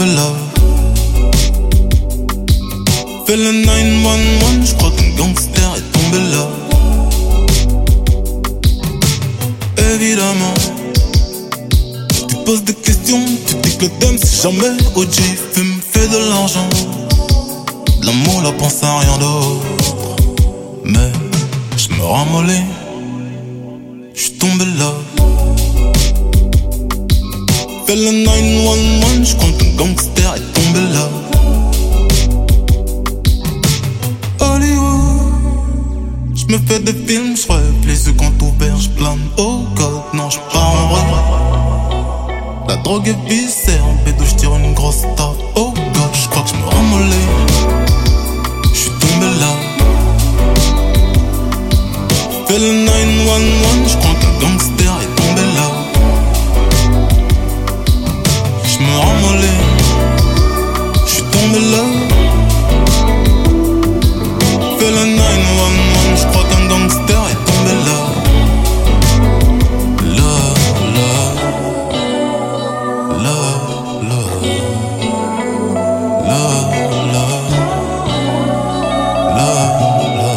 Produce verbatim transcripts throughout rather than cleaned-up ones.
là. Fais le neuf un un, j'crois qu'un gangster est tombé là. Évidemment, tu poses des questions, tu dis que le thème c'est jamais O G. Fume, fait de l'argent, de l'amour, la pense à rien d'autre. Mais j'me ramollis, j'suis tombé là. Fais le neuf un un, j'crois qu'un gangster est tombé là. Hollywood, j'me fais des films, j'rêve les yeux quand ouverts, j'plane. Oh God, non j'pars en vrai. La drogue est viscère, en pédo j'tire une grosse tape. Oh God, j'crois que j'me ramollis, j'suis tombé là. Fais le neuf un un, j'crois qu'un gangster est tombé là. J'me ramollis, j'suis tombé là. Fais le neuf un un, j'crois qu'un gangster est tombé là. Là, là, là, là, là, là, là, là.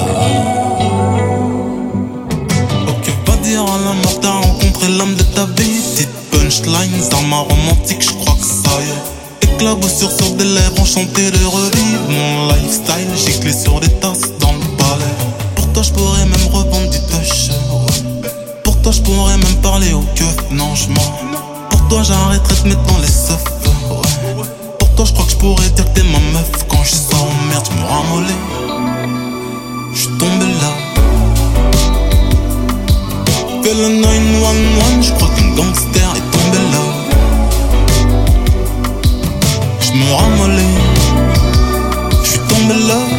Ok, va dire à la mort, t'as rencontré l'homme de ta vie. Petite punchline, arme romantique, j'crois que ça y est. Éclaboussure sur des lèvres, enchanté de revivre mon lifestyle, giclé sur des tasses dans le palais. Pour toi j'pourrais même revendre du touch, ouais. Pour toi j'pourrais même parler au keuf, non j'mens. Pour toi j'arrêterais de mettre dans les seufs, ouais. Pour toi j'crois que j'pourrais dire que t'es ma meuf. Quand j'sors en merde j'me ramollis, j'suis tombé là. Fais le neuf un un, j'crois qu'un gangster est tombé là. J'me ramollis, j'suis tombé là.